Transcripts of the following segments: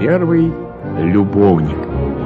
первый любовник.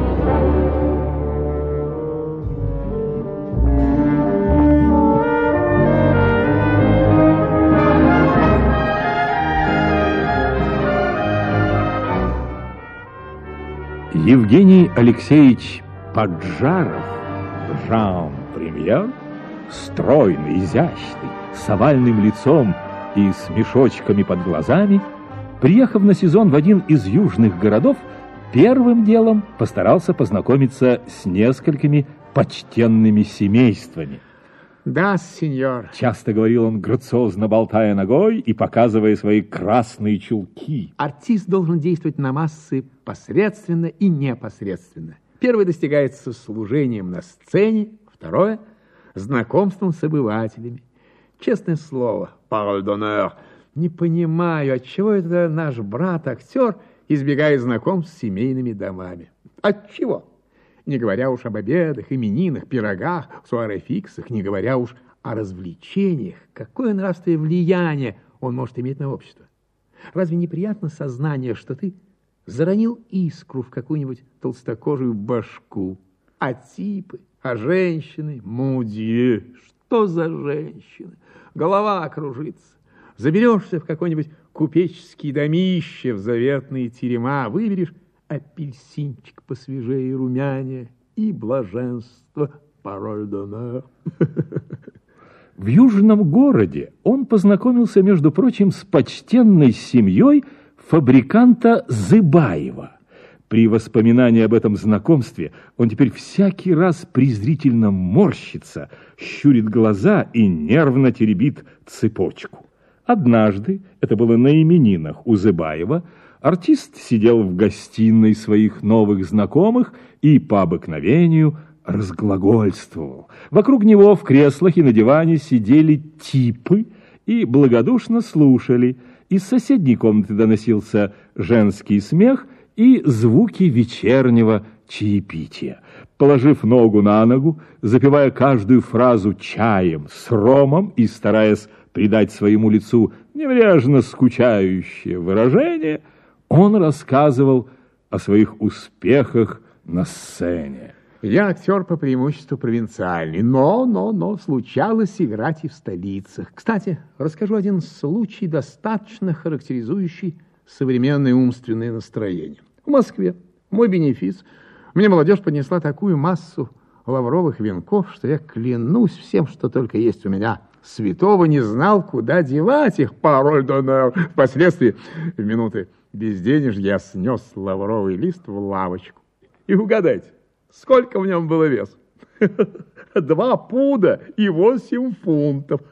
Евгений Алексеевич Поджаров, Жан-Премьер, стройный, изящный, с овальным лицом и с мешочками под глазами, приехав на сезон в один из южных городов, первым делом постарался познакомиться с несколькими почтенными семействами. Да, сеньор. Часто говорил он, грациозно болтая ногой и показывая свои красные чулки. Артист должен действовать на массы посредственно и непосредственно. Первое достигается служением на сцене, второе – знакомством с обывателями. Честное слово, parole d'honneur, не понимаю, отчего это наш брат-актер избегает знакомств с семейными домами. Отчего? Не говоря уж об обедах, именинах, пирогах, суаре-фиксах, не говоря уж о развлечениях. Какое нравственное влияние он может иметь на общество? Разве неприятно сознание, что ты заронил искру в какую-нибудь толстокожую башку? А типы, а женщины, мудье, что за женщины? Голова кружится. Заберешься в какой-нибудь купеческий домище, в заветные терема, выберешь апельсинчик посвежее и румянее, и блаженство, parole d'honneur. В южном городе он познакомился, между прочим, с почтенной семьей фабриканта Зыбаева. При воспоминании об этом знакомстве он теперь всякий раз презрительно морщится, щурит глаза и нервно теребит цепочку. Однажды, это было на именинах у Зыбаева, артист сидел в гостиной своих новых знакомых и по обыкновению разглагольствовал. Вокруг него в креслах и на диване сидели типы и благодушно слушали. Из соседней комнаты доносился женский смех и звуки вечернего чаепития. Положив ногу на ногу, запивая каждую фразу чаем с ромом и стараясь придать своему лицу небрежно скучающее выражение, он рассказывал о своих успехах на сцене. Я актер по преимуществу провинциальный, но случалось играть и в столицах. Кстати, расскажу один случай, достаточно характеризующий современное умственное настроение. В Москве мой бенефис. Мне молодежь поднесла такую массу лавровых венков, что я клянусь всем, что только есть у меня святого, не знал, куда девать их, parole d'honneur. Впоследствии, в минуты безденежья, я снес лавровый лист в лавочку. И угадайте, сколько в нем было вес? 2 пуда и 8 фунтов.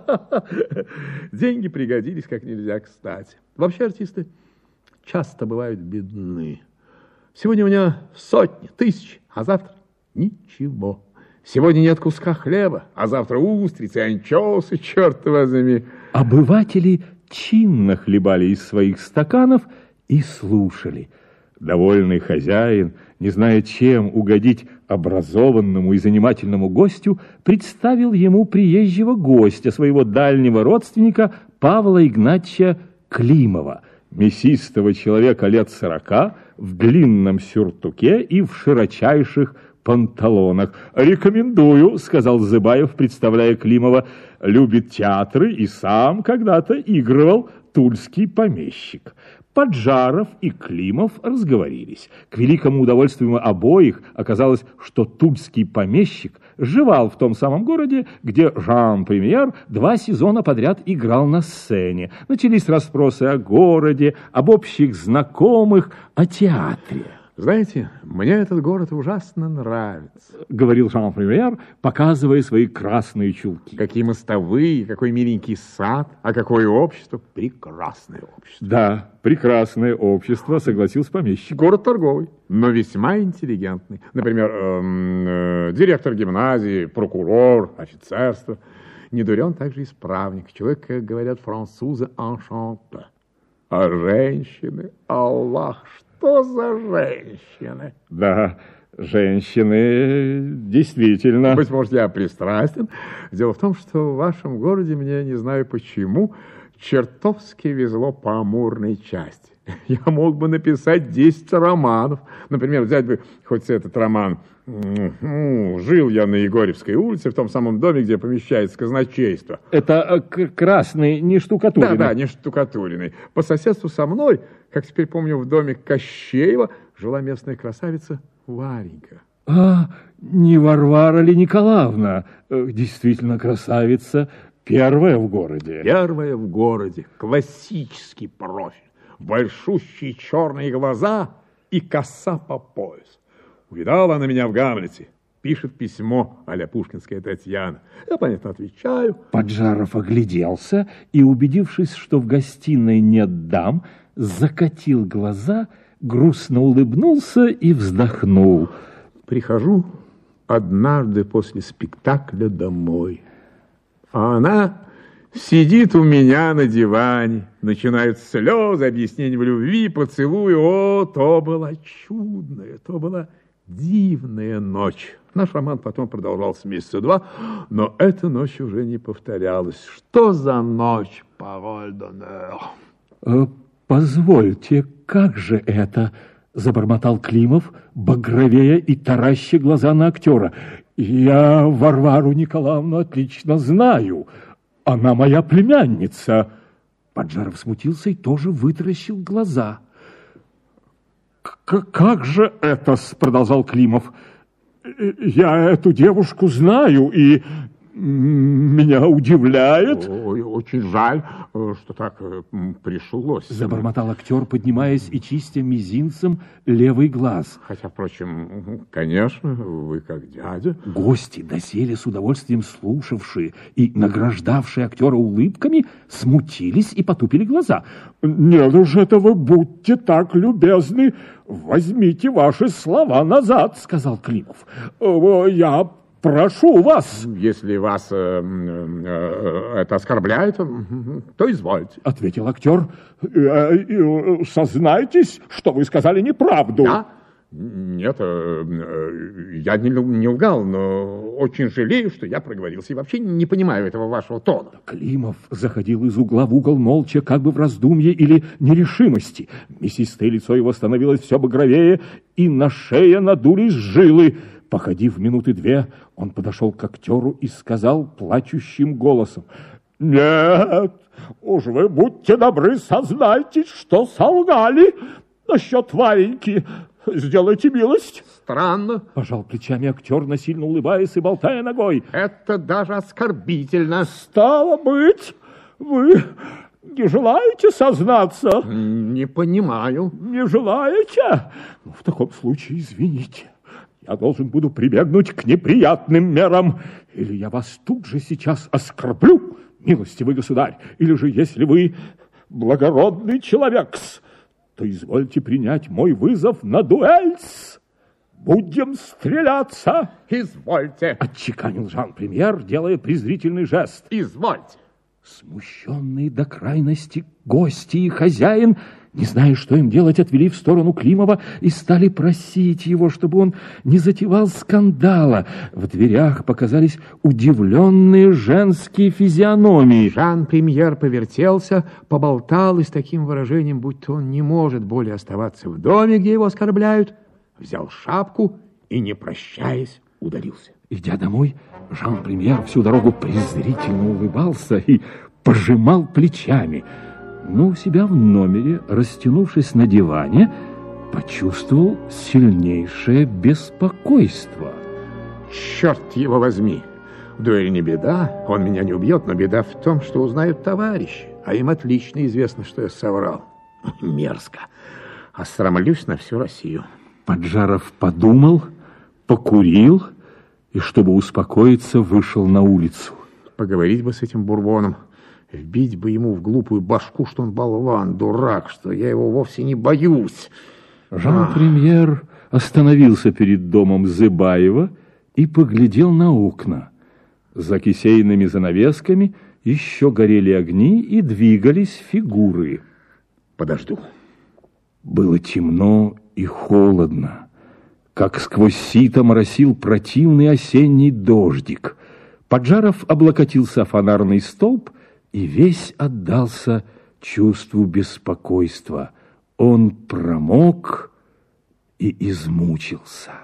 Деньги пригодились как нельзя кстати. Вообще артисты часто бывают бедны. Сегодня у меня сотни, тысячи, а завтра ничего. Сегодня нет куска хлеба, а завтра устрицы, анчоусы, черт возьми. Обыватели чинно хлебали из своих стаканов и слушали. Довольный хозяин, не зная, чем угодить образованному и занимательному гостю, представил ему приезжего гостя, своего дальнего родственника Павла Игнатьевича Климова, мясистого человека лет 40, в длинном сюртуке и в широчайших панталонах. «Рекомендую», — сказал Зыбаев, представляя Климова. «Любит театры и сам когда-то игрывал тульский помещик». Поджаров и Климов разговорились. К великому удовольствию обоих оказалось, что тульский помещик жевал в том самом городе, где Жан-Премьер 2 сезона подряд играл на сцене. Начались расспросы о городе, об общих знакомых, о театре. Знаете, мне этот город ужасно нравится, говорил Жан-Премьер, показывая свои красные чулки. Какие мостовые, какой миленький сад, а какое общество. Прекрасное общество. Да, прекрасное общество, согласился помещик. Город торговый, но весьма интеллигентный. Например, директор гимназии, прокурор, офицерство. Не дурен также исправник. Человек, как говорят французы, enchanté. А женщины, Аллах, что за женщины? Да, женщины, действительно. Быть может, я пристрастен. Дело в том, что в вашем городе мне, не знаю почему, чертовски везло по амурной части. Я мог бы написать 10 романов. Например, взять бы хоть этот роман «Жил я на Егорьевской улице, в том самом доме, где помещается казначейство». Это красный, не штукатуренный. Да, не штукатуренный. По соседству со мной, как теперь помню, в доме Кощеева жила местная красавица Варенька. Не Варвара ли Николаевна? Действительно красавица, первая в городе. Первая в городе, классический профиль. Большущие черные глаза и коса по пояс. Увидала она меня в Гамлете. Пишет письмо а-ля пушкинская Татьяна. Я, понятно, отвечаю. Поджаров огляделся и, убедившись, что в гостиной нет дам, закатил глаза, грустно улыбнулся и вздохнул. Прихожу однажды после спектакля домой, а она сидит у меня на диване. Начинают слезы, объяснения в любви, поцелуи. О, то была чудная, то была дивная ночь. Наш роман потом продолжался месяца 2, но эта ночь уже не повторялась. Что за ночь, пароль д'honneur? Позвольте, как же это? Забормотал Климов, багровея и тараща глаза на актера. Я Варвару Николаевну отлично знаю. Она моя племянница. Поджаров смутился и тоже вытаращил глаза. Как же это, продолжал Климов. Я эту девушку знаю, и меня удивляет. Ой, очень жаль, что так пришлось. Забормотал актер, поднимаясь и чистя мизинцем левый глаз. Хотя, впрочем, конечно, вы как дядя. Гости, доселе с удовольствием слушавшие и награждавшие актера улыбками, смутились и потупили глаза. Нет уж этого, будьте так любезны, возьмите ваши слова назад, сказал Климов. Я прошу вас. Если вас это оскорбляет, то извольте. Ответил актер. Сознайтесь, что вы сказали неправду. Да? Нет, я не лгал, но очень жалею, что я проговорился. И вообще не понимаю этого вашего тона. Климов заходил из угла в угол молча, как бы в раздумье или нерешимости. Мясистое лицо его становилось все багровее, и на шее надулись жилы. Походив минуты 2, он подошел к актеру и сказал плачущим голосом: «Нет, уж вы будьте добры, сознайтесь, что солгали насчет Вареньки. Сделайте милость». Странно. Пожал плечами актер, насильно улыбаясь и болтая ногой. Это даже оскорбительно. Стало быть, вы не желаете сознаться? Не понимаю. Не желаете? Ну, в таком случае извините. Я должен буду прибегнуть к неприятным мерам. Или я вас тут же сейчас оскорблю, милостивый государь. Или же, если вы благородный человек, то извольте принять мой вызов на дуэль. Будем стреляться. Извольте. Отчеканил Жан-Премьер, делая презрительный жест. Извольте. Смущенные до крайности гости и хозяин, не зная, что им делать, отвели в сторону Климова и стали просить его, чтобы он не затевал скандала. В дверях показались удивленные женские физиономии. Жан-Премьер повертелся, поболтал и с таким выражением, будто он не может более оставаться в доме, где его оскорбляют, взял шапку и, не прощаясь, удалился. Идя домой, Жан-Премьер всю дорогу презрительно улыбался и пожимал плечами. Но у себя в номере, растянувшись на диване, почувствовал сильнейшее беспокойство. Черт его возьми! Дуэль не беда, он меня не убьет, но беда в том, что узнают товарищи, а им отлично известно, что я соврал. Мерзко. Осрамлюсь на всю Россию. Поджаров подумал, покурил и, чтобы успокоиться, вышел на улицу. Поговорить бы с этим Бурбоном, вбить бы ему в глупую башку, что он болван, дурак, что я его вовсе не боюсь. Жан-Премьер остановился перед домом Зыбаева и поглядел на окна. За кисейными занавесками еще горели огни и двигались фигуры. Подожду. Было темно и холодно. Как сквозь сито моросил противный осенний дождик. Поджаров облокотился о фонарный столб и весь отдался чувству беспокойства. Он промок и измучился.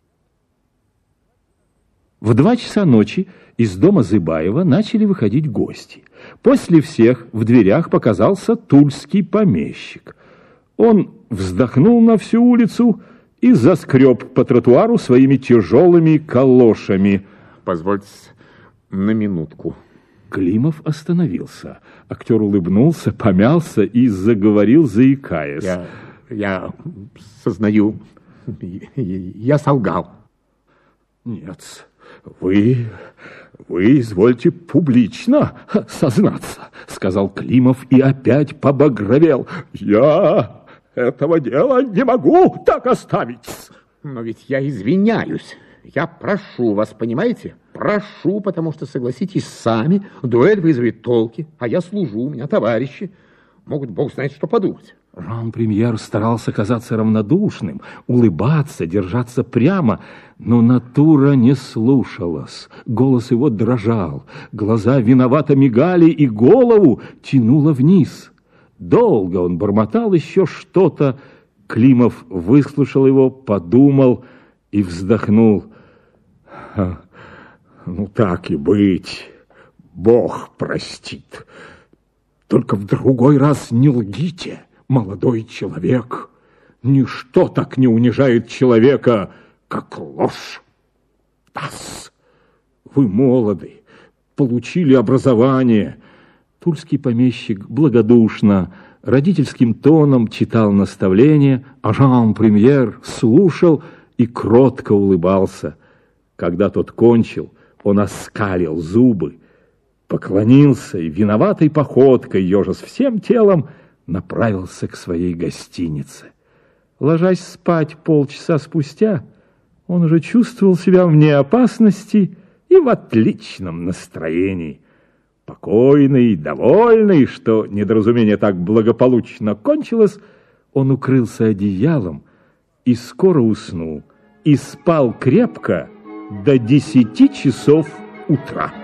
В 2 часа ночи из дома Зыбаева начали выходить гости. После всех в дверях показался тульский помещик. Он вздохнул на всю улицу и заскреб по тротуару своими тяжелыми калошами. Позвольте на минутку. Климов остановился. Актер улыбнулся, помялся и заговорил, заикаясь. Я сознаю, я солгал. Нет, вы извольте публично сознаться, сказал Климов и опять побагровел. Я этого дела не могу так оставить. Но ведь я извиняюсь. Я прошу вас, понимаете? Прошу, потому что, согласитесь сами, дуэль вызовет толки, а я служу, у меня товарищи. Могут, бог знает, что подумать. Жан-Премьер старался казаться равнодушным, улыбаться, держаться прямо, но натура не слушалась. Голос его дрожал, глаза виновато мигали и голову тянуло вниз. Долго он бормотал еще что-то. Климов выслушал его, подумал и вздохнул. Ну, так и быть, Бог простит. Только в другой раз не лгите, молодой человек. Ничто так не унижает человека, как ложь. Тасс, вы молоды, получили образование. Тульский помещик благодушно, родительским тоном читал наставления, а Жан-Премьер слушал и кротко улыбался. Когда тот кончил, он оскалил зубы, поклонился и виноватой походкой, ежась всем телом, направился к своей гостинице. Ложась спать полчаса спустя, он уже чувствовал себя вне опасности и в отличном настроении. Покойный, довольный, что недоразумение так благополучно кончилось, он укрылся одеялом и скоро уснул, и спал крепко до 10 часов утра.